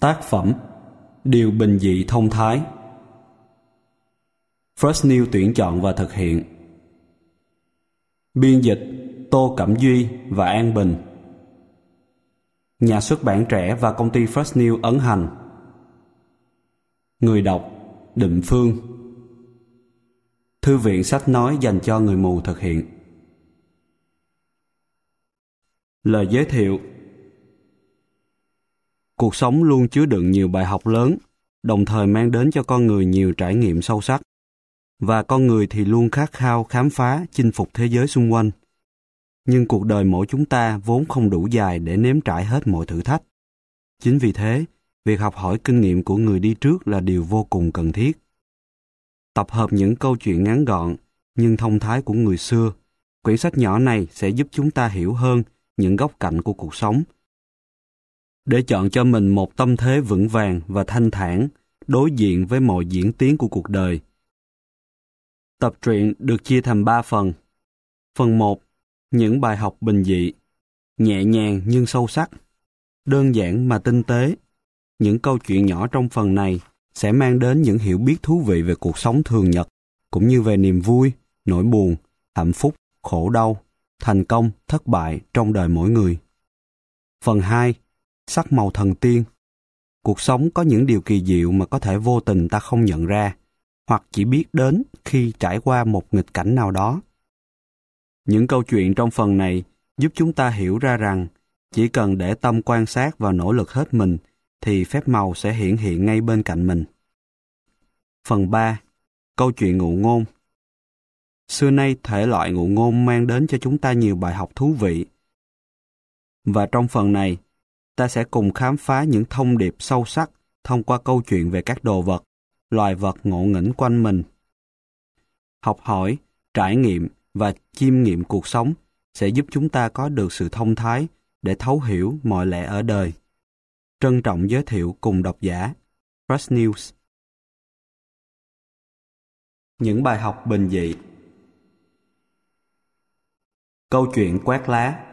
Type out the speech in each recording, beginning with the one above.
Tác phẩm Điều bình dị thông thái. First New tuyển chọn và thực hiện. Biên dịch Tô Cẩm Duy và An Bình. Nhà xuất bản Trẻ và công ty First New ấn hành. Người đọc Định Phương. Thư viện sách nói dành cho người mù thực hiện. Lời giới thiệu. Cuộc sống luôn chứa đựng nhiều bài học lớn, đồng thời mang đến cho con người nhiều trải nghiệm sâu sắc. Và con người thì luôn khát khao khám phá, chinh phục thế giới xung quanh. Nhưng cuộc đời mỗi chúng ta vốn không đủ dài để nếm trải hết mọi thử thách. Chính vì thế, việc học hỏi kinh nghiệm của người đi trước là điều vô cùng cần thiết. Tập hợp những câu chuyện ngắn gọn nhưng thông thái của người xưa, quyển sách nhỏ này sẽ giúp chúng ta hiểu hơn những góc cạnh của cuộc sống, để chọn cho mình một tâm thế vững vàng và thanh thản đối diện với mọi diễn tiến của cuộc đời. Tập truyện được chia thành 3 phần. Phần 1, những bài học bình dị, nhẹ nhàng nhưng sâu sắc, đơn giản mà tinh tế. Những câu chuyện nhỏ trong phần này sẽ mang đến những hiểu biết thú vị về cuộc sống thường nhật, cũng như về niềm vui, nỗi buồn, hạnh phúc, khổ đau, thành công, thất bại trong đời mỗi người. Phần 2, sắc màu thần tiên. Cuộc sống có những điều kỳ diệu mà có thể vô tình ta không nhận ra, hoặc chỉ biết đến khi trải qua một nghịch cảnh nào đó. Những câu chuyện trong phần này giúp chúng ta hiểu ra rằng chỉ cần để tâm quan sát và nỗ lực hết mình thì phép màu sẽ hiển hiện ngay bên cạnh mình. Phần 3, câu chuyện ngụ ngôn. Xưa nay thể loại ngụ ngôn mang đến cho chúng ta nhiều bài học thú vị. Và trong phần này, ta sẽ cùng khám phá những thông điệp sâu sắc thông qua câu chuyện về các đồ vật, loài vật ngộ nghĩnh quanh mình. Học hỏi, trải nghiệm và chiêm nghiệm cuộc sống sẽ giúp chúng ta có được sự thông thái để thấu hiểu mọi lẽ ở đời. Trân trọng giới thiệu cùng độc giả First News. Những bài học bình dị. Câu chuyện quét lá.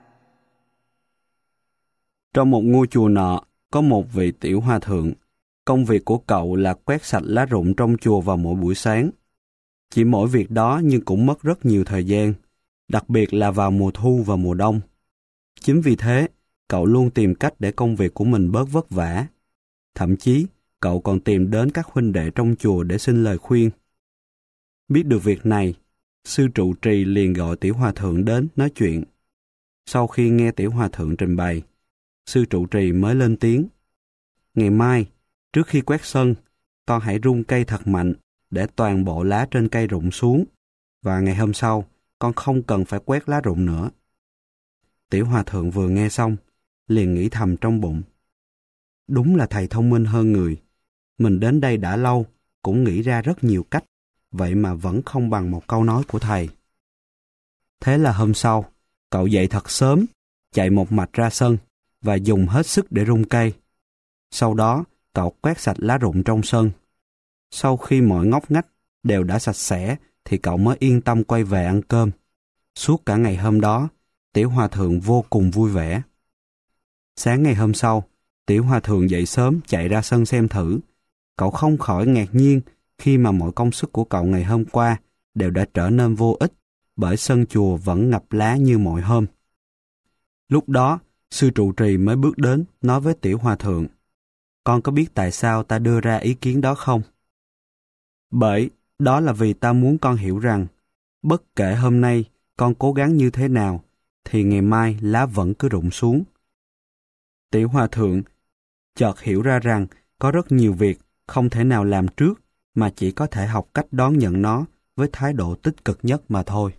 Trong một ngôi chùa nọ, có một vị tiểu hòa thượng. Công việc của cậu là quét sạch lá rụng trong chùa vào mỗi buổi sáng. Chỉ mỗi việc đó nhưng cũng mất rất nhiều thời gian, đặc biệt là vào mùa thu và mùa đông. Chính vì thế, cậu luôn tìm cách để công việc của mình bớt vất vả. Thậm chí, cậu còn tìm đến các huynh đệ trong chùa để xin lời khuyên. Biết được việc này, sư trụ trì liền gọi tiểu hòa thượng đến nói chuyện. Sau khi nghe tiểu hòa thượng trình bày, sư trụ trì mới lên tiếng. Ngày mai, trước khi quét sân, con hãy rung cây thật mạnh để toàn bộ lá trên cây rụng xuống. Và ngày hôm sau, con không cần phải quét lá rụng nữa. Tiểu hòa thượng vừa nghe xong, liền nghĩ thầm trong bụng. Đúng là thầy thông minh hơn người. Mình đến đây đã lâu, cũng nghĩ ra rất nhiều cách, vậy mà vẫn không bằng một câu nói của thầy. Thế là hôm sau, cậu dậy thật sớm, chạy một mạch ra sân và dùng hết sức để rung cây. Sau đó, cậu quét sạch lá rụng trong sân. Sau khi mọi ngóc ngách đều đã sạch sẽ thì cậu mới yên tâm quay về ăn cơm. Suốt cả ngày hôm đó, tiểu hòa thượng vô cùng vui vẻ. Sáng ngày hôm sau, tiểu hòa thượng dậy sớm chạy ra sân xem thử. Cậu không khỏi ngạc nhiên khi mà mọi công sức của cậu ngày hôm qua đều đã trở nên vô ích bởi sân chùa vẫn ngập lá như mọi hôm. Lúc đó, sư trụ trì mới bước đến nói với tiểu hòa thượng. Con có biết tại sao ta đưa ra ý kiến đó không? Bởi đó là vì ta muốn con hiểu rằng bất kể hôm nay con cố gắng như thế nào thì ngày mai lá vẫn cứ rụng xuống. Tiểu hòa thượng chợt hiểu ra rằng có rất nhiều việc không thể nào làm trước mà chỉ có thể học cách đón nhận nó với thái độ tích cực nhất mà thôi.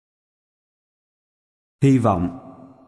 Hy vọng.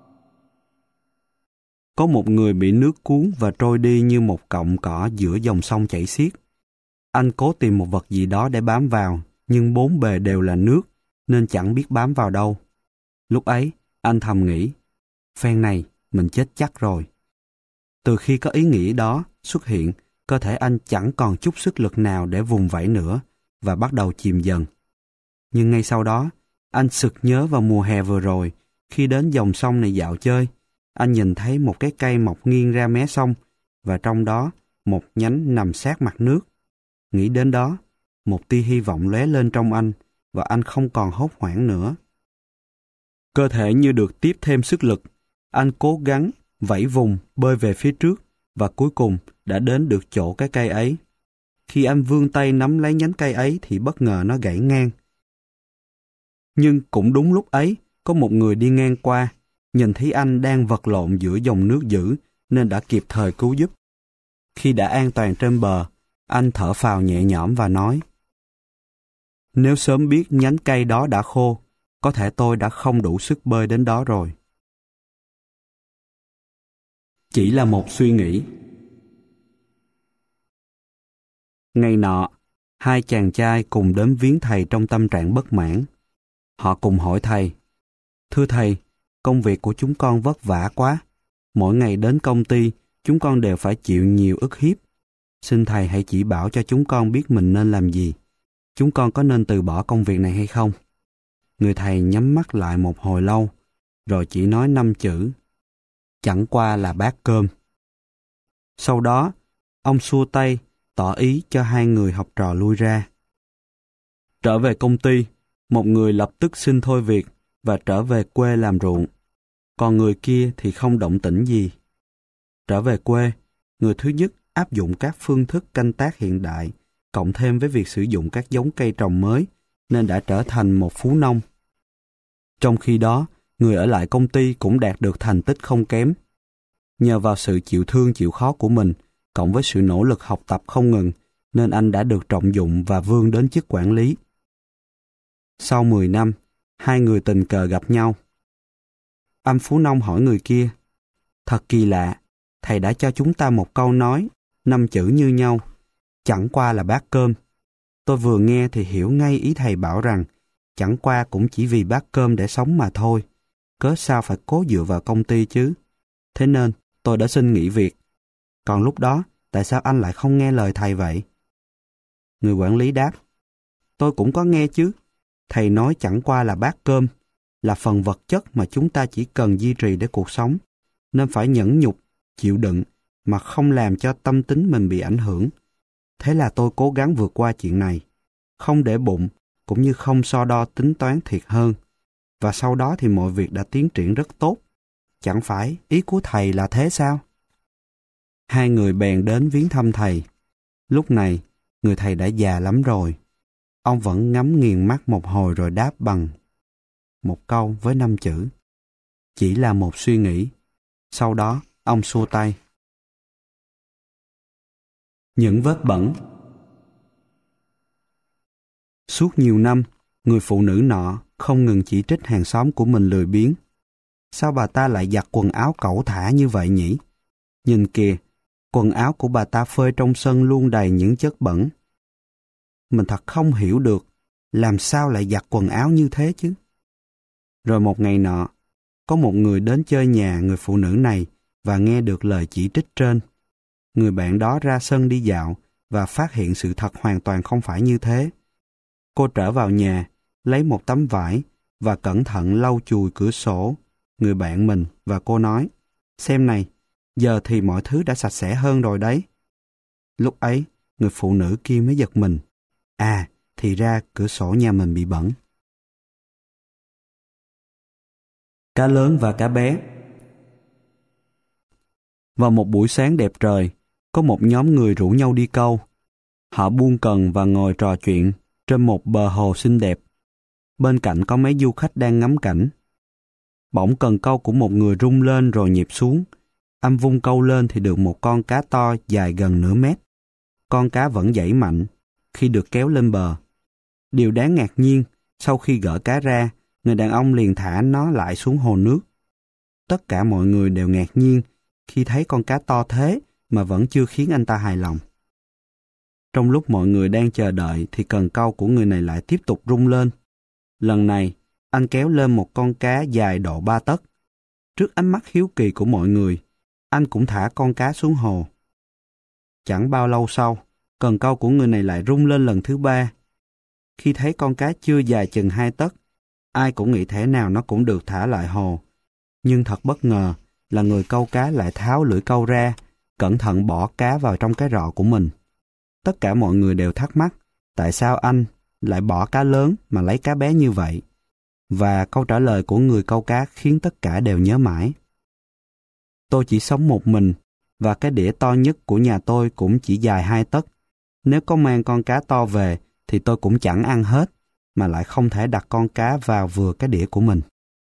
Có một người bị nước cuốn và trôi đi như một cọng cỏ giữa dòng sông chảy xiết. Anh cố tìm một vật gì đó để bám vào, nhưng bốn bề đều là nước, nên chẳng biết bám vào đâu. Lúc ấy, anh thầm nghĩ, phen này, mình chết chắc rồi. Từ khi có ý nghĩ đó xuất hiện, cơ thể anh chẳng còn chút sức lực nào để vùng vẫy nữa, và bắt đầu chìm dần. Nhưng ngay sau đó, anh sực nhớ vào mùa hè vừa rồi, khi đến dòng sông này dạo chơi, anh nhìn thấy một cái cây mọc nghiêng ra mé sông, và trong đó một nhánh nằm sát mặt nước. Nghĩ đến đó, một tia hy vọng lóe lên trong anh và anh không còn hốt hoảng nữa. Cơ thể như được tiếp thêm sức lực, anh cố gắng vẫy vùng bơi về phía trước và cuối cùng đã đến được chỗ cái cây ấy. Khi anh vươn tay nắm lấy nhánh cây ấy thì bất ngờ nó gãy ngang. Nhưng cũng đúng lúc ấy, có một người đi ngang qua, nhìn thấy anh đang vật lộn giữa dòng nước dữ nên đã kịp thời cứu giúp. Khi đã an toàn trên bờ, anh thở phào nhẹ nhõm và nói: "Nếu sớm biết nhánh cây đó đã khô, có thể tôi đã không đủ sức bơi đến đó rồi." Chỉ là một suy nghĩ. Ngày nọ, hai chàng trai cùng đến viếng thầy trong tâm trạng bất mãn. Họ cùng hỏi thầy: "Thưa thầy, công việc của chúng con vất vả quá. Mỗi ngày đến công ty, chúng con đều phải chịu nhiều ức hiếp. Xin thầy hãy chỉ bảo cho chúng con biết mình nên làm gì. Chúng con có nên từ bỏ công việc này hay không?" Người thầy nhắm mắt lại một hồi lâu, rồi chỉ nói 5 chữ: "Chẳng qua là bát cơm." Sau đó, ông xua tay, tỏ ý cho hai người học trò lui ra. Trở về công ty, một người lập tức xin thôi việc và trở về quê làm ruộng. Còn người kia thì không động tĩnh gì. Trở về quê, người thứ nhất áp dụng các phương thức canh tác hiện đại, cộng thêm với việc sử dụng các giống cây trồng mới, nên đã trở thành một phú nông. Trong khi đó, người ở lại công ty cũng đạt được thành tích không kém. Nhờ vào sự chịu thương chịu khó của mình, cộng với sự nỗ lực học tập không ngừng, nên anh đã được trọng dụng và vươn đến chức quản lý. Sau 10 năm, hai người tình cờ gặp nhau. Anh phú nông hỏi người kia: "Thật kỳ lạ, thầy đã cho chúng ta một câu nói, 5 chữ như nhau, chẳng qua là bát cơm. Tôi vừa nghe thì hiểu ngay ý thầy bảo rằng chẳng qua cũng chỉ vì bát cơm để sống mà thôi, cớ sao phải cố dựa vào công ty chứ. Thế nên tôi đã xin nghỉ việc. Còn lúc đó, tại sao anh lại không nghe lời thầy vậy?" Người quản lý đáp: "Tôi cũng có nghe chứ. Thầy nói chẳng qua là bát cơm, là phần vật chất mà chúng ta chỉ cần duy trì để cuộc sống, nên phải nhẫn nhục, chịu đựng, mà không làm cho tâm tính mình bị ảnh hưởng. Thế là tôi cố gắng vượt qua chuyện này, không để bụng, cũng như không so đo tính toán thiệt hơn. Và sau đó thì mọi việc đã tiến triển rất tốt. Chẳng phải ý của thầy là thế sao?" Hai người bèn đến viếng thăm thầy. Lúc này, người thầy đã già lắm rồi. Ông vẫn ngắm nghiền mắt một hồi rồi đáp bằng một câu với 5 chữ: "Chỉ là một suy nghĩ." Sau đó, ông xua tay. Những vết bẩn. Suốt nhiều năm, người phụ nữ nọ không ngừng chỉ trích hàng xóm của mình lười biếng. "Sao bà ta lại giặt quần áo cẩu thả như vậy nhỉ? Nhìn kìa, quần áo của bà ta phơi trong sân luôn đầy những chất bẩn. Mình thật không hiểu được, làm sao lại giặt quần áo như thế chứ?" Rồi một ngày nọ, có một người đến chơi nhà người phụ nữ này và nghe được lời chỉ trích trên. Người bạn đó ra sân đi dạo và phát hiện sự thật hoàn toàn không phải như thế. Cô trở vào nhà, lấy một tấm vải và cẩn thận lau chùi cửa sổ người bạn mình và cô nói: "Xem này, giờ thì mọi thứ đã sạch sẽ hơn rồi đấy." Lúc ấy, người phụ nữ kia mới giật mình. À, thì ra cửa sổ nhà mình bị bẩn. Cá lớn và cá bé. Vào một buổi sáng đẹp trời, có một nhóm người rủ nhau đi câu. Họ buông cần và ngồi trò chuyện trên một bờ hồ xinh đẹp. Bên cạnh có mấy du khách đang ngắm cảnh. Bỗng cần câu của một người rung lên rồi nhịp xuống. Anh vung câu lên thì được một con cá to dài gần nửa mét. Con cá vẫn giãy mạnh khi được kéo lên bờ. Điều đáng ngạc nhiên, sau khi gỡ cá ra, người đàn ông liền thả nó lại xuống hồ nước. Tất cả mọi người đều ngạc nhiên khi thấy con cá to thế mà vẫn chưa khiến anh ta hài lòng. Trong lúc mọi người đang chờ đợi thì cần câu của người này lại tiếp tục rung lên. Lần này, anh kéo lên một con cá dài độ 3 tấc. Trước ánh mắt hiếu kỳ của mọi người, anh cũng thả con cá xuống hồ. Chẳng bao lâu sau, cần câu của người này lại rung lên lần thứ 3. Khi thấy con cá chưa dài chừng 2 tấc, ai cũng nghĩ thế nào nó cũng được thả lại hồ. Nhưng thật bất ngờ là người câu cá lại tháo lưỡi câu ra cẩn thận bỏ cá vào trong cái rọ của mình. Tất cả mọi người đều thắc mắc, tại sao anh lại bỏ cá lớn mà lấy cá bé như vậy? Và câu trả lời của người câu cá khiến tất cả đều nhớ mãi. Tôi chỉ sống một mình, và cái đĩa to nhất của nhà tôi cũng chỉ dài 2 tấc. Nếu có mang con cá to về, thì tôi cũng chẳng ăn hết, mà lại không thể đặt con cá vào vừa cái đĩa của mình.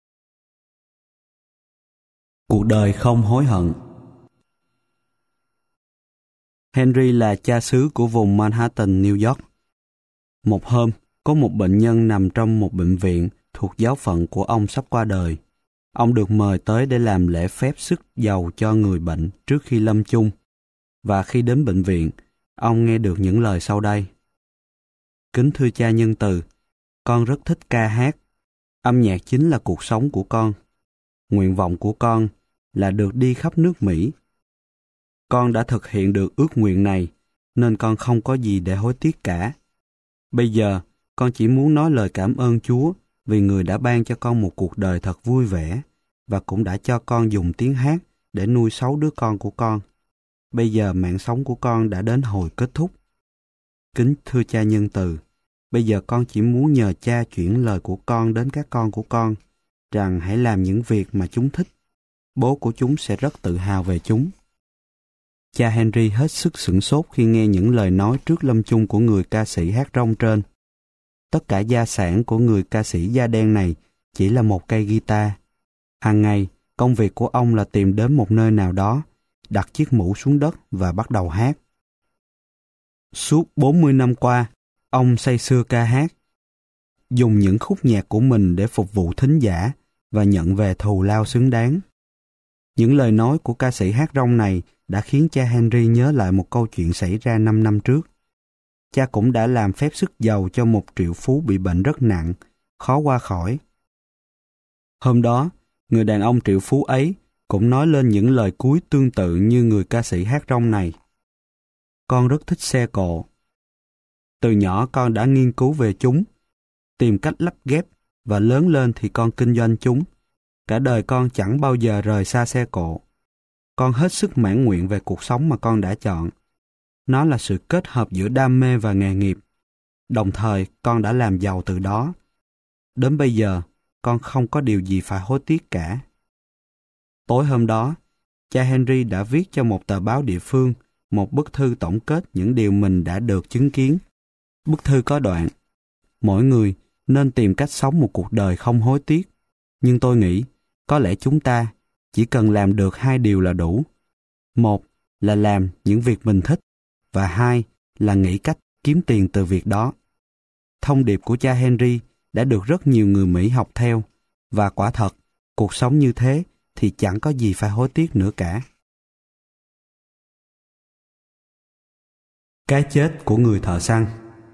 Cuộc đời không hối hận. Henry là cha xứ của vùng Manhattan, New York. Một hôm, có một bệnh nhân nằm trong một bệnh viện thuộc giáo phận của ông sắp qua đời. Ông được mời tới để làm lễ phép sức dầu cho người bệnh trước khi lâm chung. Và khi đến bệnh viện, ông nghe được những lời sau đây. Kính thưa cha nhân từ, con rất thích ca hát. Âm nhạc chính là cuộc sống của con. Nguyện vọng của con là được đi khắp nước Mỹ. Con đã thực hiện được ước nguyện này, nên con không có gì để hối tiếc cả. Bây giờ, con chỉ muốn nói lời cảm ơn Chúa vì Người đã ban cho con một cuộc đời thật vui vẻ và cũng đã cho con dùng tiếng hát để nuôi 6 đứa con của con. Bây giờ mạng sống của con đã đến hồi kết thúc. Kính thưa cha nhân từ, bây giờ con chỉ muốn nhờ cha chuyển lời của con đến các con của con, rằng hãy làm những việc mà chúng thích. Bố của chúng sẽ rất tự hào về chúng. Cha Henry hết sức sửng sốt khi nghe những lời nói trước lâm chung của người ca sĩ hát rong trên. Tất cả gia sản của người ca sĩ da đen này chỉ là một cây guitar. Hàng ngày, công việc của ông là tìm đến một nơi nào đó, đặt chiếc mũ xuống đất và bắt đầu hát. Suốt 40 năm qua, ông say sưa ca hát, dùng những khúc nhạc của mình để phục vụ thính giả và nhận về thù lao xứng đáng. Những lời nói của ca sĩ hát rong này đã khiến cha Henry nhớ lại một câu chuyện xảy ra 5 năm trước. Cha cũng đã làm phép sức dầu cho một triệu phú bị bệnh rất nặng, khó qua khỏi. Hôm đó, người đàn ông triệu phú ấy cũng nói lên những lời cuối tương tự như người ca sĩ hát rong này. Con rất thích xe cộ. Từ nhỏ con đã nghiên cứu về chúng, tìm cách lắp ghép và lớn lên thì con kinh doanh chúng. Cả đời con chẳng bao giờ rời xa xe cộ. Con hết sức mãn nguyện về cuộc sống mà con đã chọn. Nó là sự kết hợp giữa đam mê và nghề nghiệp. Đồng thời, con đã làm giàu từ đó. Đến bây giờ, con không có điều gì phải hối tiếc cả. Tối hôm đó, cha Henry đã viết cho một tờ báo địa phương một bức thư tổng kết những điều mình đã được chứng kiến. Bức thư có đoạn: mỗi người nên tìm cách sống một cuộc đời không hối tiếc. Nhưng tôi nghĩ, có lẽ chúng ta chỉ cần làm được 2 điều là đủ. Một là làm những việc mình thích, và 2 là nghĩ cách kiếm tiền từ việc đó. Thông điệp của cha Henry đã được rất nhiều người Mỹ học theo, và quả thật, cuộc sống như thế thì chẳng có gì phải hối tiếc nữa cả. Cái chết của người thợ săn.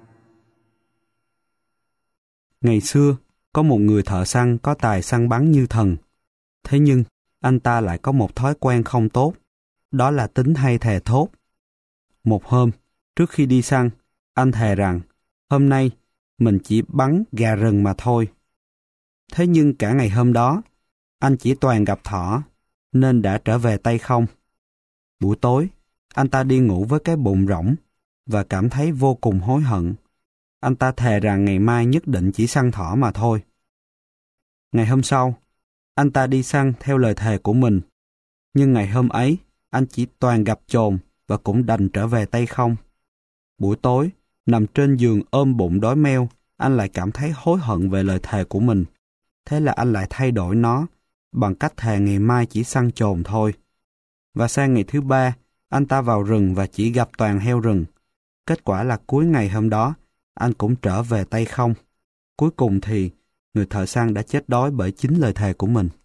Ngày xưa, có một người thợ săn có tài săn bắn như thần. Thế nhưng, anh ta lại có một thói quen không tốt, đó là tính hay thề thốt. Một hôm, trước khi đi săn, anh thề rằng, hôm nay mình chỉ bắn gà rừng mà thôi. Thế nhưng cả ngày hôm đó, anh chỉ toàn gặp thỏ, nên đã trở về tay không. Buổi tối, anh ta đi ngủ với cái bụng rỗng và cảm thấy vô cùng hối hận. Anh ta thề rằng ngày mai nhất định chỉ săn thỏ mà thôi. Ngày hôm sau, anh ta đi săn theo lời thề của mình. Nhưng ngày hôm ấy, anh chỉ toàn gặp chồn và cũng đành trở về tay không. Buổi tối, nằm trên giường ôm bụng đói meo, anh lại cảm thấy hối hận về lời thề của mình. Thế là anh lại thay đổi nó bằng cách thề ngày mai chỉ săn chồn thôi. Và sang ngày thứ 3, anh ta vào rừng và chỉ gặp toàn heo rừng. Kết quả là cuối ngày hôm đó, anh cũng trở về tay không. Cuối cùng thì, người thợ săn đã chết đói bởi chính lời thề của mình.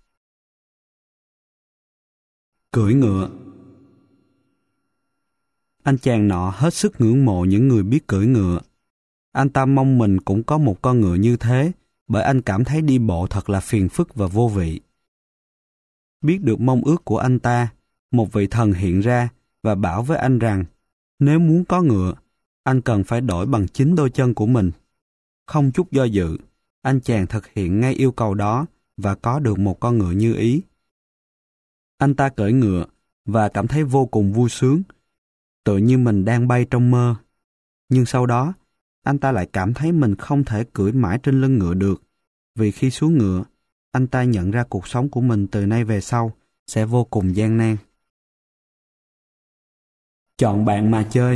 Cưỡi ngựa. Anh chàng nọ hết sức ngưỡng mộ những người biết cưỡi ngựa. Anh ta mong mình cũng có một con ngựa như thế, bởi anh cảm thấy đi bộ thật là phiền phức và vô vị. Biết được mong ước của anh ta, một vị thần hiện ra và bảo với anh rằng, nếu muốn có ngựa, anh cần phải đổi bằng chính đôi chân của mình. Không chút do dự, anh chàng thực hiện ngay yêu cầu đó và có được một con ngựa như ý. Anh ta cưỡi ngựa và cảm thấy vô cùng vui sướng, tự như mình đang bay trong mơ. Nhưng sau đó, anh ta lại cảm thấy mình không thể cưỡi mãi trên lưng ngựa được, vì khi xuống ngựa, anh ta nhận ra cuộc sống của mình từ nay về sau sẽ vô cùng gian nan. Chọn bạn mà chơi.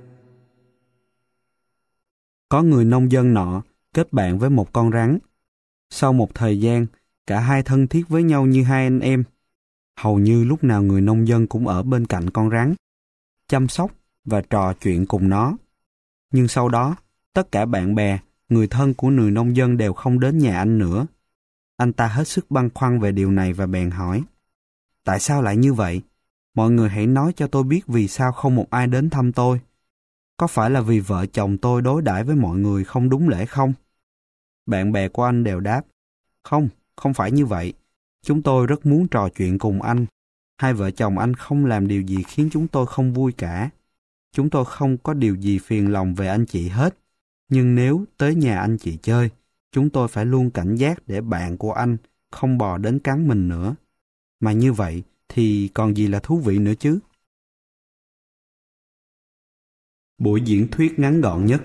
Có người nông dân nọ kết bạn với một con rắn. Sau một thời gian, cả hai thân thiết với nhau như hai anh em. Hầu như lúc nào người nông dân cũng ở bên cạnh con rắn, chăm sóc và trò chuyện cùng nó. Nhưng sau đó, tất cả bạn bè, người thân của người nông dân đều không đến nhà anh nữa. Anh ta hết sức băn khoăn về điều này và bèn hỏi: tại sao lại như vậy? Mọi người hãy nói cho tôi biết vì sao không một ai đến thăm tôi. Có phải là vì vợ chồng tôi đối đãi với mọi người không đúng lễ không? Bạn bè của anh đều đáp: không, không phải như vậy. Chúng tôi rất muốn trò chuyện cùng anh. Hai vợ chồng anh không làm điều gì khiến chúng tôi không vui cả. Chúng tôi không có điều gì phiền lòng về anh chị hết. Nhưng nếu tới nhà anh chị chơi, chúng tôi phải luôn cảnh giác để bạn của anh không bò đến cắn mình nữa. Mà như vậy thì còn gì là thú vị nữa chứ? Buổi diễn thuyết ngắn gọn nhất.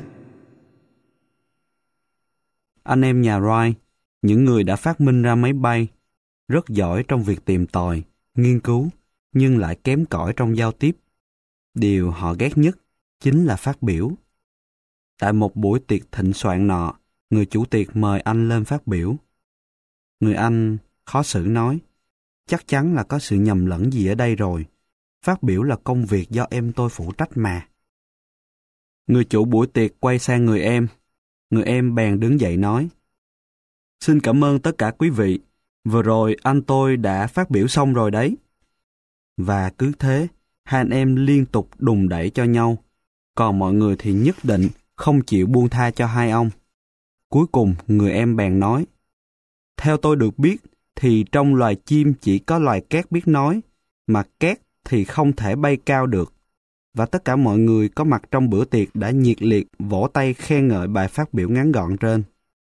Anh em nhà Wright, những người đã phát minh ra máy bay, rất giỏi trong việc tìm tòi, nghiên cứu, nhưng lại kém cỏi trong giao tiếp. Điều họ ghét nhất chính là phát biểu. Tại một buổi tiệc thịnh soạn nọ, người chủ tiệc mời anh lên phát biểu. Người anh khó xử nói: chắc chắn là có sự nhầm lẫn gì ở đây rồi. Phát biểu là công việc do em tôi phụ trách mà. Người chủ buổi tiệc quay sang người em. Người em bèn đứng dậy nói: xin cảm ơn tất cả quý vị. Vừa rồi anh tôi đã phát biểu xong rồi đấy. Và cứ thế, hai anh em liên tục đùn đẩy cho nhau. Còn mọi người thì nhất định không chịu buông tha cho hai ông. Cuối cùng người em bèn nói: theo tôi được biết thì trong loài chim chỉ có loài cát biết nói, mà cát thì không thể bay cao được. Và tất cả mọi người có mặt trong bữa tiệc đã nhiệt liệt vỗ tay khen ngợi bài phát biểu ngắn gọn trên.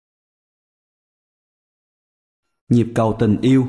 Nhịp cầu tình yêu.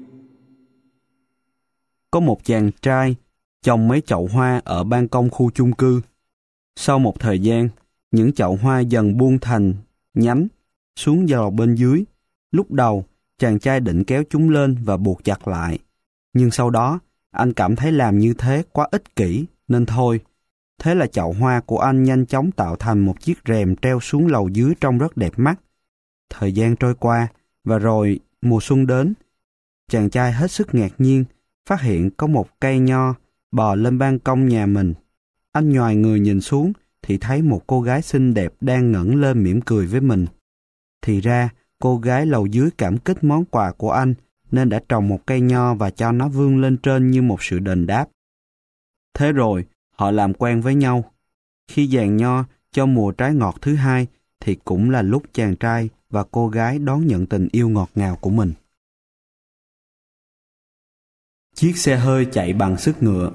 Có một chàng trai trồng mấy chậu hoa ở ban công khu chung cư. Sau một thời gian, những chậu hoa dần buông thành nhánh xuống vào bên dưới. Lúc đầu, chàng trai định kéo chúng lên và buộc chặt lại. Nhưng sau đó, anh cảm thấy làm như thế quá ích kỷ, nên thôi. Thế là chậu hoa của anh nhanh chóng tạo thành một chiếc rèm treo xuống lầu dưới trông rất đẹp mắt. Thời gian trôi qua, và rồi mùa xuân đến. Chàng trai hết sức ngạc nhiên, phát hiện có một cây nho bò lên ban công nhà mình. Anh nhoài người nhìn xuống, thì thấy một cô gái xinh đẹp đang ngẩng lên mỉm cười với mình. Thì ra, cô gái lầu dưới cảm kích món quà của anh, nên đã trồng một cây nho và cho nó vươn lên trên như một sự đền đáp. Thế rồi, họ làm quen với nhau. Khi giàn nho cho mùa trái ngọt thứ hai, thì cũng là lúc chàng trai và cô gái đón nhận tình yêu ngọt ngào của mình. Chiếc xe hơi chạy bằng sức ngựa.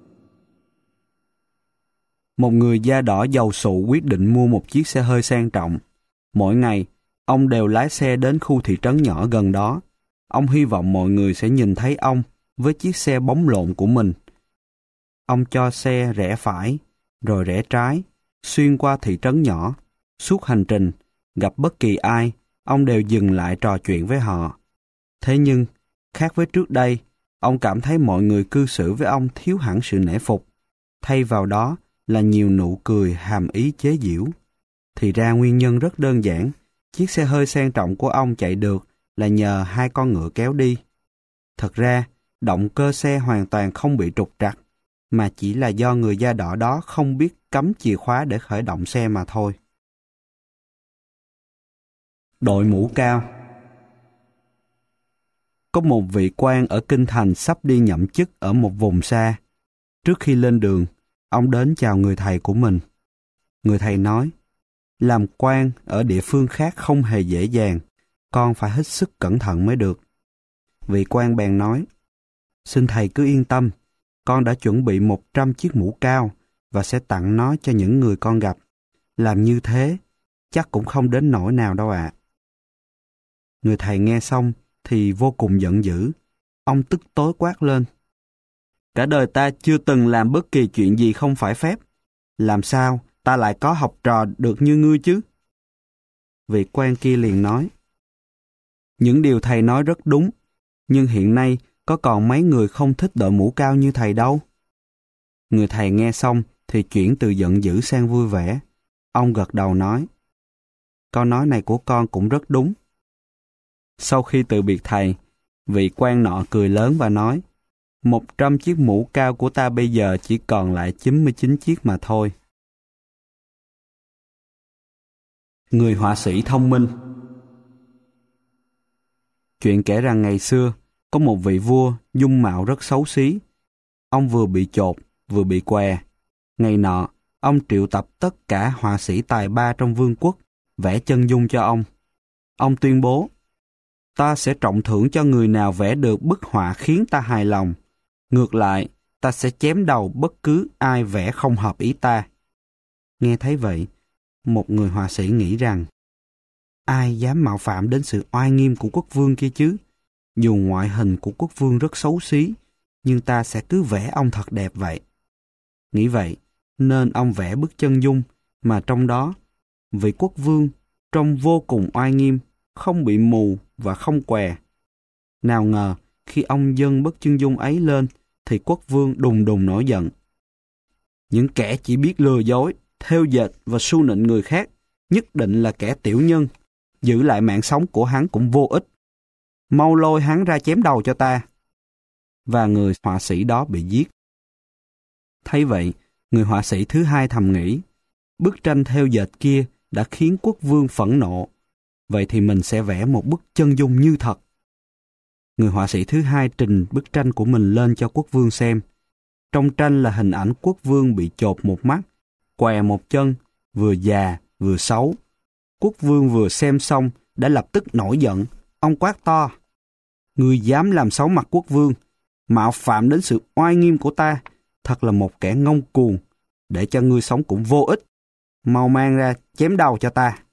Một người da đỏ giàu sụ quyết định mua một chiếc xe hơi sang trọng. Mỗi ngày, ông đều lái xe đến khu thị trấn nhỏ gần đó. Ông hy vọng mọi người sẽ nhìn thấy ông với chiếc xe bóng lộn của mình. Ông cho xe rẽ phải, rồi rẽ trái, xuyên qua thị trấn nhỏ. Suốt hành trình, gặp bất kỳ ai, ông đều dừng lại trò chuyện với họ. Thế nhưng, khác với trước đây, ông cảm thấy mọi người cư xử với ông thiếu hẳn sự nể phục. Thay vào đó là nhiều nụ cười hàm ý chế giễu. Thì ra nguyên nhân rất đơn giản, chiếc xe hơi sang trọng của ông chạy được là nhờ hai con ngựa kéo đi. Thật ra, động cơ xe hoàn toàn không bị trục trặc, mà chỉ là do người da đỏ đó không biết cắm chìa khóa để khởi động xe mà thôi. Đội mũ cao. Có một vị quan ở kinh thành sắp đi nhậm chức ở một vùng xa. Trước khi lên đường, ông đến chào người thầy của mình. Người thầy nói: làm quan ở địa phương khác không hề dễ dàng, con phải hết sức cẩn thận mới được. Vị quan bèn nói: xin thầy cứ yên tâm, con đã chuẩn bị 100 chiếc mũ cao và sẽ tặng nó cho những người con gặp. Làm như thế, chắc cũng không đến nỗi nào đâu ạ. Người thầy nghe xong thì vô cùng giận dữ. Ông tức tối quát lên: Cả đời ta chưa từng làm bất kỳ chuyện gì không phải phép. Làm sao ta lại có học trò được như ngươi chứ? Vị quan kia liền nói, những điều thầy nói rất đúng, nhưng hiện nay có còn mấy người không thích đội mũ cao như thầy đâu. Người thầy nghe xong thì chuyển từ giận dữ sang vui vẻ. Ông gật đầu nói, câu nói này của con cũng rất đúng. Sau khi từ biệt thầy, vị quan nọ cười lớn và nói, 100 chiếc mũ cao của ta bây giờ chỉ còn lại 99 chiếc mà thôi. Người họa sĩ thông minh. Chuyện kể rằng ngày xưa, có một vị vua dung mạo rất xấu xí. Ông vừa bị chột, vừa bị què. Ngày nọ, ông triệu tập tất cả họa sĩ tài ba trong vương quốc, vẽ chân dung cho ông. Ông tuyên bố, ta sẽ trọng thưởng cho người nào vẽ được bức họa khiến ta hài lòng. Ngược lại, ta sẽ chém đầu bất cứ ai vẽ không hợp ý ta. Nghe thấy vậy, một người họa sĩ nghĩ rằng, ai dám mạo phạm đến sự oai nghiêm của quốc vương kia chứ? Dù ngoại hình của quốc vương rất xấu xí, nhưng ta sẽ cứ vẽ ông thật đẹp vậy. Nghĩ vậy, nên ông vẽ bức chân dung, mà trong đó, vị quốc vương trông vô cùng oai nghiêm, không bị mù và không què. Nào ngờ, khi ông dâng bức chân dung ấy lên, thì quốc vương đùng đùng nổi giận. Những kẻ chỉ biết lừa dối, thêu dệt và su nịnh người khác, nhất định là kẻ tiểu nhân. Giữ lại mạng sống của hắn cũng vô ích. Mau lôi hắn ra chém đầu cho ta. Và người họa sĩ đó bị giết. Thấy vậy, người họa sĩ thứ hai thầm nghĩ, bức tranh thêu dệt kia đã khiến quốc vương phẫn nộ. Vậy thì mình sẽ vẽ một bức chân dung như thật. Người họa sĩ thứ hai trình bức tranh của mình lên cho quốc vương xem. Trong tranh là hình ảnh quốc vương bị chột một mắt, què một chân, vừa già vừa xấu. Quốc vương vừa xem xong đã lập tức nổi giận. Ông quát to, ngươi dám làm xấu mặt quốc vương, mạo phạm đến sự oai nghiêm của ta, thật là một kẻ ngông cuồng, để cho ngươi sống cũng vô ích. Mau mang ra chém đầu cho ta.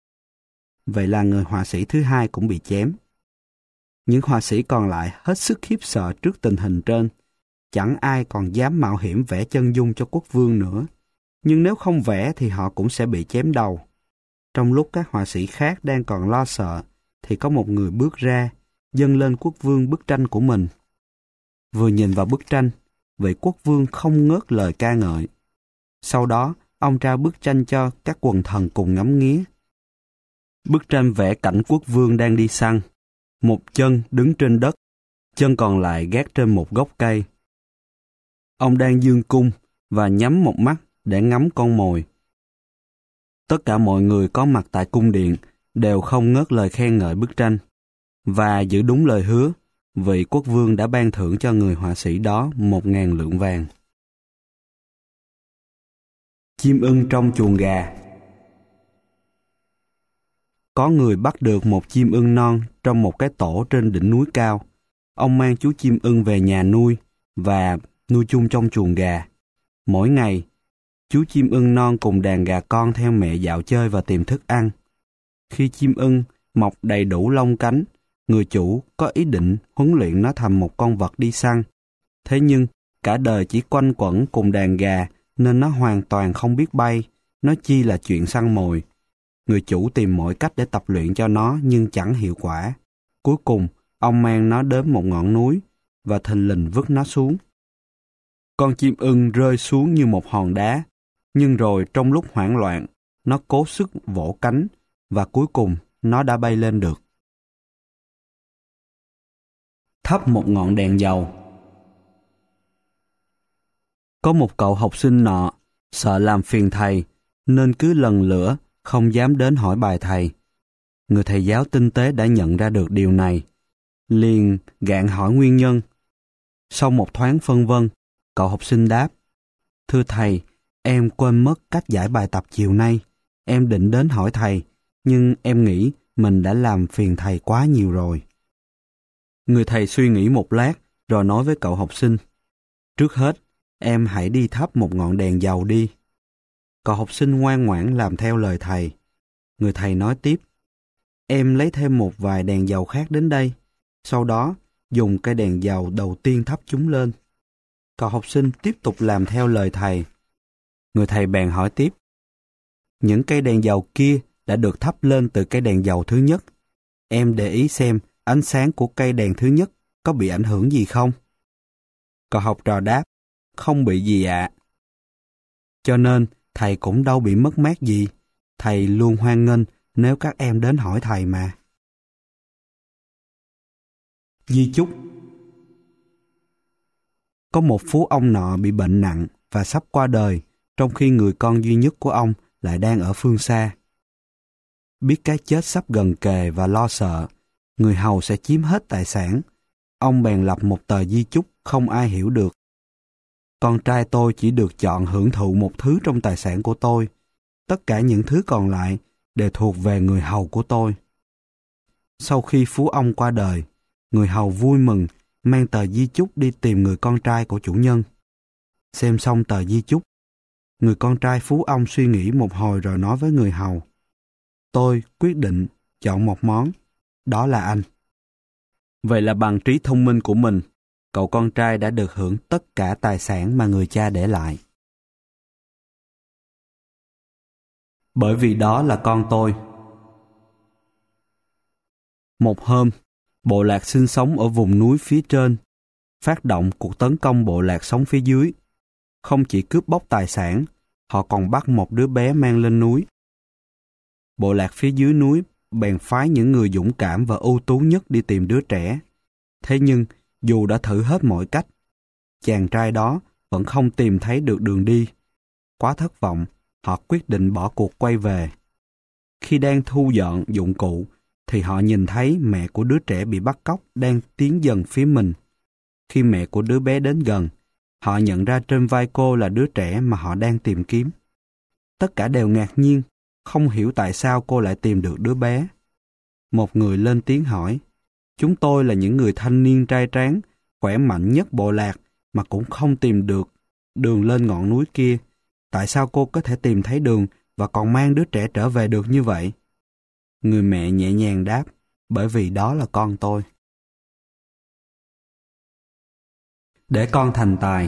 Vậy là người họa sĩ thứ hai cũng bị chém. Những họa sĩ còn lại hết sức khiếp sợ trước tình hình trên. Chẳng ai còn dám mạo hiểm vẽ chân dung cho quốc vương nữa. Nhưng nếu không vẽ thì họ cũng sẽ bị chém đầu. Trong lúc các họa sĩ khác đang còn lo sợ, thì có một người bước ra, dâng lên quốc vương bức tranh của mình. Vừa nhìn vào bức tranh, vị quốc vương không ngớt lời ca ngợi. Sau đó, ông trao bức tranh cho các quần thần cùng ngắm nghía. Bức tranh vẽ cảnh quốc vương đang đi săn. Một chân đứng trên đất, chân còn lại gác trên một gốc cây. Ông đang giương cung và nhắm một mắt để ngắm con mồi. Tất cả mọi người có mặt tại cung điện đều không ngớt lời khen ngợi bức tranh. Và giữ đúng lời hứa, vị quốc vương đã ban thưởng cho người họa sĩ đó 1.000 lượng vàng. Chim ưng trong chuồng gà. Có người bắt được một chim ưng non trong một cái tổ trên đỉnh núi cao. Ông mang chú chim ưng về nhà nuôi và nuôi chung trong chuồng gà. Mỗi ngày, chú chim ưng non cùng đàn gà con theo mẹ dạo chơi và tìm thức ăn. Khi chim ưng mọc đầy đủ lông cánh, người chủ có ý định huấn luyện nó thành một con vật đi săn. Thế nhưng, cả đời chỉ quanh quẩn cùng đàn gà nên nó hoàn toàn không biết bay, nó chi là chuyện săn mồi. Người chủ tìm mọi cách để tập luyện cho nó nhưng chẳng hiệu quả. Cuối cùng, ông mang nó đến một ngọn núi và thình lình vứt nó xuống. Con chim ưng rơi xuống như một hòn đá, nhưng rồi trong lúc hoảng loạn, nó cố sức vỗ cánh và cuối cùng nó đã bay lên được. Thắp một ngọn đèn dầu. Có một cậu học sinh nọ, sợ làm phiền thầy, nên cứ lần lữa không dám đến hỏi bài thầy. Người thầy giáo tinh tế đã nhận ra được điều này, liền gạn hỏi nguyên nhân. Sau một thoáng phân vân, cậu học sinh đáp, thưa thầy, em quên mất cách giải bài tập chiều nay. Em định đến hỏi thầy, nhưng em nghĩ mình đã làm phiền thầy quá nhiều rồi. Người thầy suy nghĩ một lát, rồi nói với cậu học sinh, trước hết, em hãy đi thắp một ngọn đèn dầu đi. Cậu học sinh ngoan ngoãn làm theo lời thầy. Người thầy nói tiếp, em lấy thêm một vài đèn dầu khác đến đây, sau đó dùng cây đèn dầu đầu tiên thắp chúng lên. Cậu học sinh tiếp tục làm theo lời thầy. Người thầy bèn hỏi tiếp. Những cây đèn dầu kia đã được thắp lên từ cây đèn dầu thứ nhất. Em để ý xem ánh sáng của cây đèn thứ nhất có bị ảnh hưởng gì không? Cậu học trò đáp, không bị gì ạ. Cho nên thầy cũng đâu bị mất mát gì. Thầy luôn hoan nghênh nếu các em đến hỏi thầy mà. Di chúc. Có một phú ông nọ bị bệnh nặng và sắp qua đời, trong khi người con duy nhất của ông lại đang ở phương xa. Biết cái chết sắp gần kề và lo sợ, người hầu sẽ chiếm hết tài sản. Ông bèn lập một tờ di chúc không ai hiểu được. Con trai tôi chỉ được chọn hưởng thụ một thứ trong tài sản của tôi. Tất cả những thứ còn lại đều thuộc về người hầu của tôi. Sau khi phú ông qua đời, người hầu vui mừng mang tờ di chúc đi tìm người con trai của chủ nhân. Xem xong tờ di chúc, người con trai phú ông suy nghĩ một hồi rồi nói với người hầu, tôi quyết định chọn một món, đó là anh. Vậy là bằng trí thông minh của mình, cậu con trai đã được hưởng tất cả tài sản mà người cha để lại. Bởi vì đó là con tôi. Một hôm, bộ lạc sinh sống ở vùng núi phía trên, phát động cuộc tấn công bộ lạc sống phía dưới. Không chỉ cướp bóc tài sản, họ còn bắt một đứa bé mang lên núi. Bộ lạc phía dưới núi bèn phái những người dũng cảm và ưu tú nhất đi tìm đứa trẻ. Thế nhưng, dù đã thử hết mọi cách, chàng trai đó vẫn không tìm thấy được đường đi. Quá thất vọng, họ quyết định bỏ cuộc quay về. Khi đang thu dọn dụng cụ, thì họ nhìn thấy mẹ của đứa trẻ bị bắt cóc đang tiến dần phía mình. Khi mẹ của đứa bé đến gần, họ nhận ra trên vai cô là đứa trẻ mà họ đang tìm kiếm. Tất cả đều ngạc nhiên, không hiểu tại sao cô lại tìm được đứa bé. Một người lên tiếng hỏi, chúng tôi là những người thanh niên trai tráng, khỏe mạnh nhất bộ lạc mà cũng không tìm được đường lên ngọn núi kia. Tại sao cô có thể tìm thấy đường và còn mang đứa trẻ trở về được như vậy? Người mẹ nhẹ nhàng đáp, bởi vì đó là con tôi. Để con thành tài.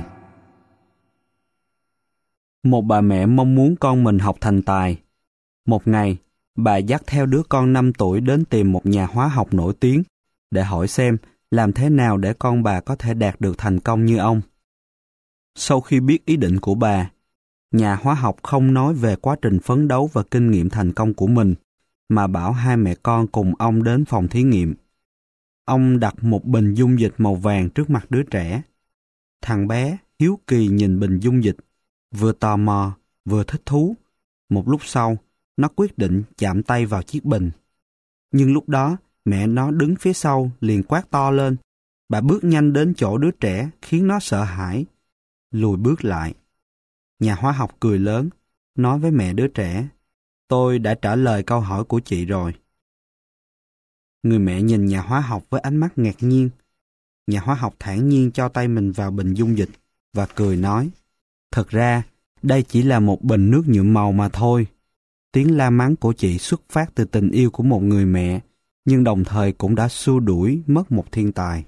Một bà mẹ mong muốn con mình học thành tài. Một ngày, bà dắt theo đứa con 5 tuổi đến tìm một nhà hóa học nổi tiếng để hỏi xem làm thế nào để con bà có thể đạt được thành công như ông. Sau khi biết ý định của bà, nhà hóa học không nói về quá trình phấn đấu và kinh nghiệm thành công của mình, mà bảo hai mẹ con cùng ông đến phòng thí nghiệm. Ông đặt một bình dung dịch màu vàng trước mặt đứa trẻ. Thằng bé hiếu kỳ nhìn bình dung dịch, vừa tò mò, vừa thích thú. Một lúc sau, nó quyết định chạm tay vào chiếc bình. Nhưng lúc đó, mẹ nó đứng phía sau liền quát to lên. Bà bước nhanh đến chỗ đứa trẻ khiến nó sợ hãi, lùi bước lại. Nhà hóa học cười lớn, nói với mẹ đứa trẻ, tôi đã trả lời câu hỏi của chị rồi. Người mẹ nhìn nhà hóa học với ánh mắt ngạc nhiên. Nhà hóa học thản nhiên cho tay mình vào bình dung dịch và cười nói, thật ra, đây chỉ là một bình nước nhuộm màu mà thôi. Tiếng la mắng của chị xuất phát từ tình yêu của một người mẹ, nhưng đồng thời cũng đã xua đuổi mất một thiên tài.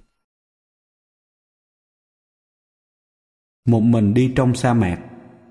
Một mình đi trong sa mạc.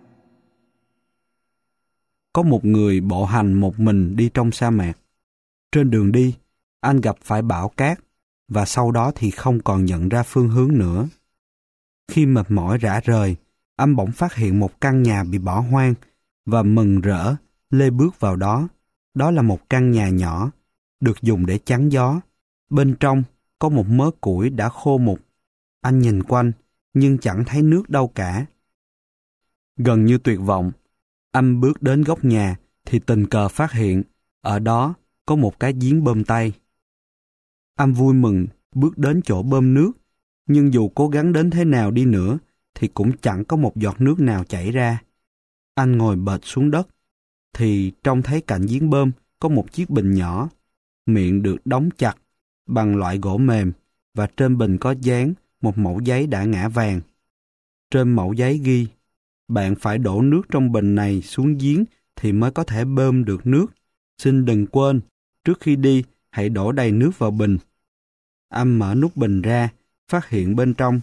Có một người bộ hành một mình đi trong sa mạc. Trên đường đi, anh gặp phải bão cát, và sau đó thì không còn nhận ra phương hướng nữa. Khi mệt mỏi rã rời, anh bỗng phát hiện một căn nhà bị bỏ hoang, và mừng rỡ lê bước vào đó. Đó là một căn nhà nhỏ, được dùng để chắn gió. Bên trong có một mớ củi đã khô mục. Anh nhìn quanh, nhưng chẳng thấy nước đâu cả. Gần như tuyệt vọng, anh bước đến góc nhà thì tình cờ phát hiện ở đó có một cái giếng bơm tay. Anh vui mừng bước đến chỗ bơm nước, nhưng dù cố gắng đến thế nào đi nữa thì cũng chẳng có một giọt nước nào chảy ra. Anh ngồi bệt xuống đất thì trông thấy cạnh giếng bơm có một chiếc bình nhỏ, miệng được đóng chặt bằng loại gỗ mềm, và trên bình có dán một mẩu giấy đã ngả vàng. Trên mẩu giấy ghi, bạn phải đổ nước trong bình này xuống giếng thì mới có thể bơm được nước. Xin đừng quên, trước khi đi, hãy đổ đầy nước vào bình. Anh mở nút bình ra, phát hiện bên trong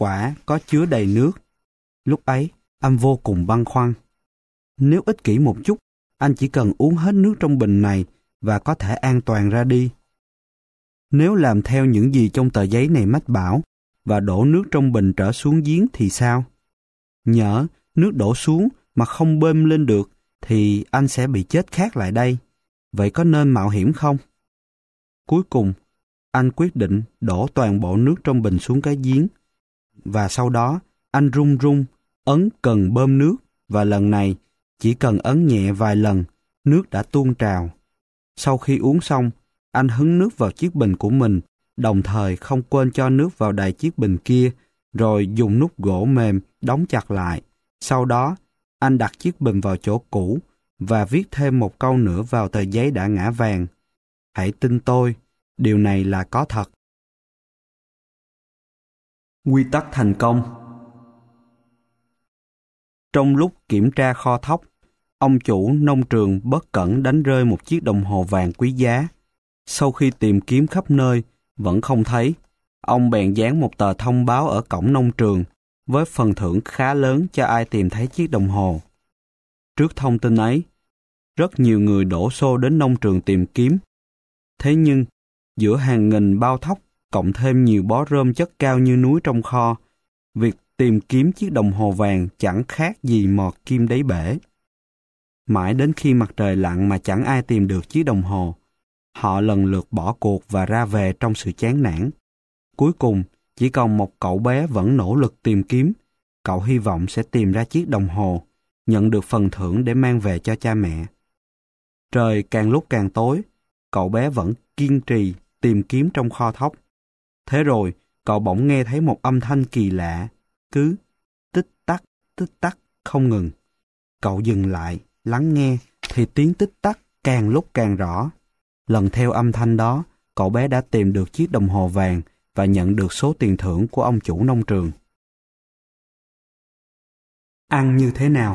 quả có chứa đầy nước. Lúc ấy, anh vô cùng băn khoăn. Nếu ích kỷ một chút, anh chỉ cần uống hết nước trong bình này và có thể an toàn ra đi. Nếu làm theo những gì trong tờ giấy này mách bảo và đổ nước trong bình trở xuống giếng thì sao? Nhỡ nước đổ xuống mà không bơm lên được thì anh sẽ bị chết khát lại đây. Vậy có nên mạo hiểm không? Cuối cùng, anh quyết định đổ toàn bộ nước trong bình xuống cái giếng. Và sau đó, anh run run, ấn cần bơm nước và lần này, chỉ cần ấn nhẹ vài lần, nước đã tuôn trào. Sau khi uống xong, anh hứng nước vào chiếc bình của mình, đồng thời không quên cho nước vào đầy chiếc bình kia, rồi dùng nút gỗ mềm đóng chặt lại. Sau đó, anh đặt chiếc bình vào chỗ cũ và viết thêm một câu nữa vào tờ giấy đã ngã vàng. Hãy tin tôi, điều này là có thật. Quy tắc thành công. Trong lúc kiểm tra kho thóc, ông chủ nông trường bất cẩn đánh rơi một chiếc đồng hồ vàng quý giá. Sau khi tìm kiếm khắp nơi, vẫn không thấy, ông bèn dán một tờ thông báo ở cổng nông trường, với phần thưởng khá lớn cho ai tìm thấy chiếc đồng hồ. Trước thông tin ấy, rất nhiều người đổ xô đến nông trường tìm kiếm. Thế nhưng, giữa hàng nghìn bao thóc, cộng thêm nhiều bó rơm chất cao như núi trong kho, việc tìm kiếm chiếc đồng hồ vàng chẳng khác gì mò kim đáy bể. Mãi đến khi mặt trời lặn mà chẳng ai tìm được chiếc đồng hồ, họ lần lượt bỏ cuộc và ra về trong sự chán nản. Cuối cùng, chỉ còn một cậu bé vẫn nỗ lực tìm kiếm. Cậu hy vọng sẽ tìm ra chiếc đồng hồ, nhận được phần thưởng để mang về cho cha mẹ. Trời càng lúc càng tối, cậu bé vẫn kiên trì tìm kiếm trong kho thóc. Thế rồi, cậu bỗng nghe thấy một âm thanh kỳ lạ, cứ tích tắc không ngừng. Cậu dừng lại, lắng nghe, thì tiếng tích tắc càng lúc càng rõ. Lần theo âm thanh đó, cậu bé đã tìm được chiếc đồng hồ vàng và nhận được số tiền thưởng của ông chủ nông trường. Ăn như thế nào?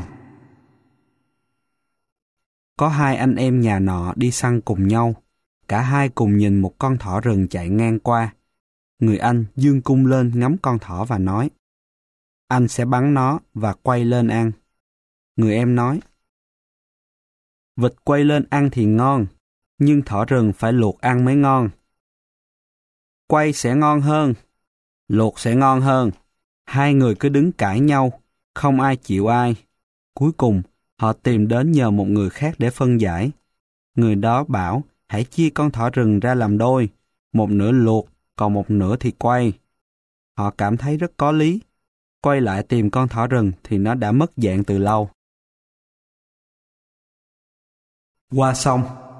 Có hai anh em nhà nọ đi săn cùng nhau. Cả hai cùng nhìn một con thỏ rừng chạy ngang qua. Người anh giương cung lên ngắm con thỏ và nói: anh sẽ bắn nó và quay lên ăn. Người em nói: vịt quay lên ăn thì ngon, nhưng thỏ rừng phải luộc ăn mới ngon. Quay sẽ ngon hơn, luộc sẽ ngon hơn. Hai người cứ đứng cãi nhau, không ai chịu ai. Cuối cùng, họ tìm đến nhờ một người khác để phân giải. Người đó bảo hãy chia con thỏ rừng ra làm đôi, một nửa luộc, còn một nửa thì quay. Họ cảm thấy rất có lý. Quay lại tìm con thỏ rừng thì nó đã mất dạng từ lâu. Qua sông.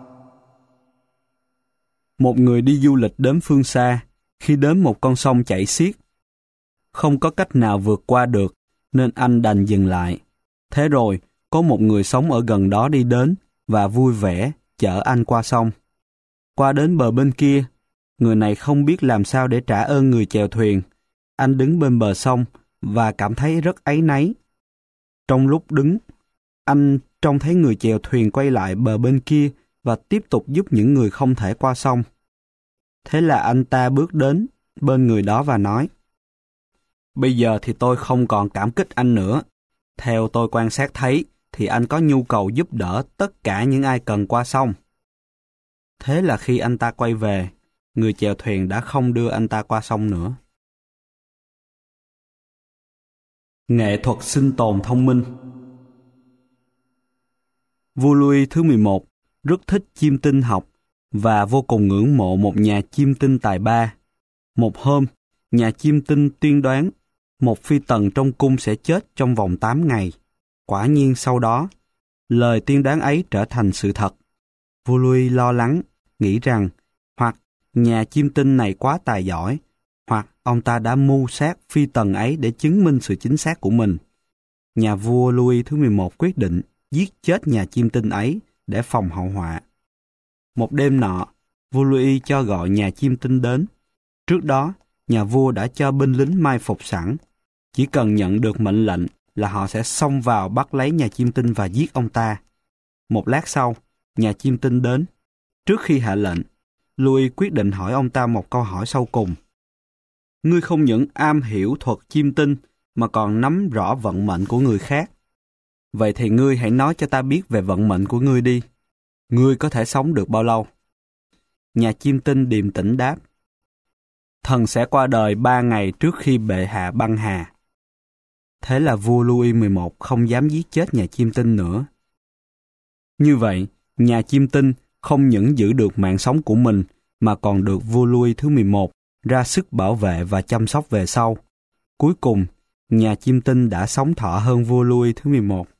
Một người đi du lịch đến phương xa, khi đến một con sông chảy xiết. Không có cách nào vượt qua được, nên anh đành dừng lại. Thế rồi, có một người sống ở gần đó đi đến, và vui vẻ chở anh qua sông. Qua đến bờ bên kia, người này không biết làm sao để trả ơn người chèo thuyền. Anh đứng bên bờ sông và cảm thấy rất áy náy. Trong lúc đứng, anh trông thấy người chèo thuyền quay lại bờ bên kia và tiếp tục giúp những người không thể qua sông. Thế là anh ta bước đến bên người đó và nói: bây giờ thì tôi không còn cảm kích anh nữa. Theo tôi quan sát thấy thì anh có nhu cầu giúp đỡ tất cả những ai cần qua sông. Thế là khi anh ta quay về, người chèo thuyền đã không đưa anh ta qua sông nữa. Nghệ thuật sinh tồn thông minh. Vua Louis thứ 11 rất thích chiêm tinh học và vô cùng ngưỡng mộ một nhà chiêm tinh tài ba. Một hôm, nhà chiêm tinh tiên đoán một phi tần trong cung sẽ chết trong vòng 8 ngày. Quả nhiên sau đó, lời tiên đoán ấy trở thành sự thật. Vua Louis lo lắng, nghĩ rằng hoặc nhà chiêm tinh này quá tài giỏi, hoặc ông ta đã mưu sát phi tần ấy để chứng minh sự chính xác của mình. Nhà vua Louis thứ 11 quyết định giết chết nhà chiêm tinh ấy để phòng hậu họa. Một đêm nọ, vua Louis cho gọi nhà chiêm tinh đến. Trước đó, nhà vua đã cho binh lính mai phục sẵn. Chỉ cần nhận được mệnh lệnh là họ sẽ xông vào bắt lấy nhà chiêm tinh và giết ông ta. Một lát sau, nhà chiêm tinh đến. Trước khi hạ lệnh, Louis quyết định hỏi ông ta một câu hỏi sau cùng. Ngươi không những am hiểu thuật chiêm tinh, mà còn nắm rõ vận mệnh của người khác. Vậy thì ngươi hãy nói cho ta biết về vận mệnh của ngươi đi. Ngươi có thể sống được bao lâu? Nhà chiêm tinh điềm tĩnh đáp. Thần sẽ qua đời 3 ngày trước khi bệ hạ băng hà. Thế là vua Louis XI không dám giết chết nhà chiêm tinh nữa. Như vậy, nhà chiêm tinh không những giữ được mạng sống của mình, mà còn được vua Louis thứ 11 ra sức bảo vệ và chăm sóc về sau. Cuối cùng, nhà chiêm tinh đã sống thọ hơn vua Louis thứ 11.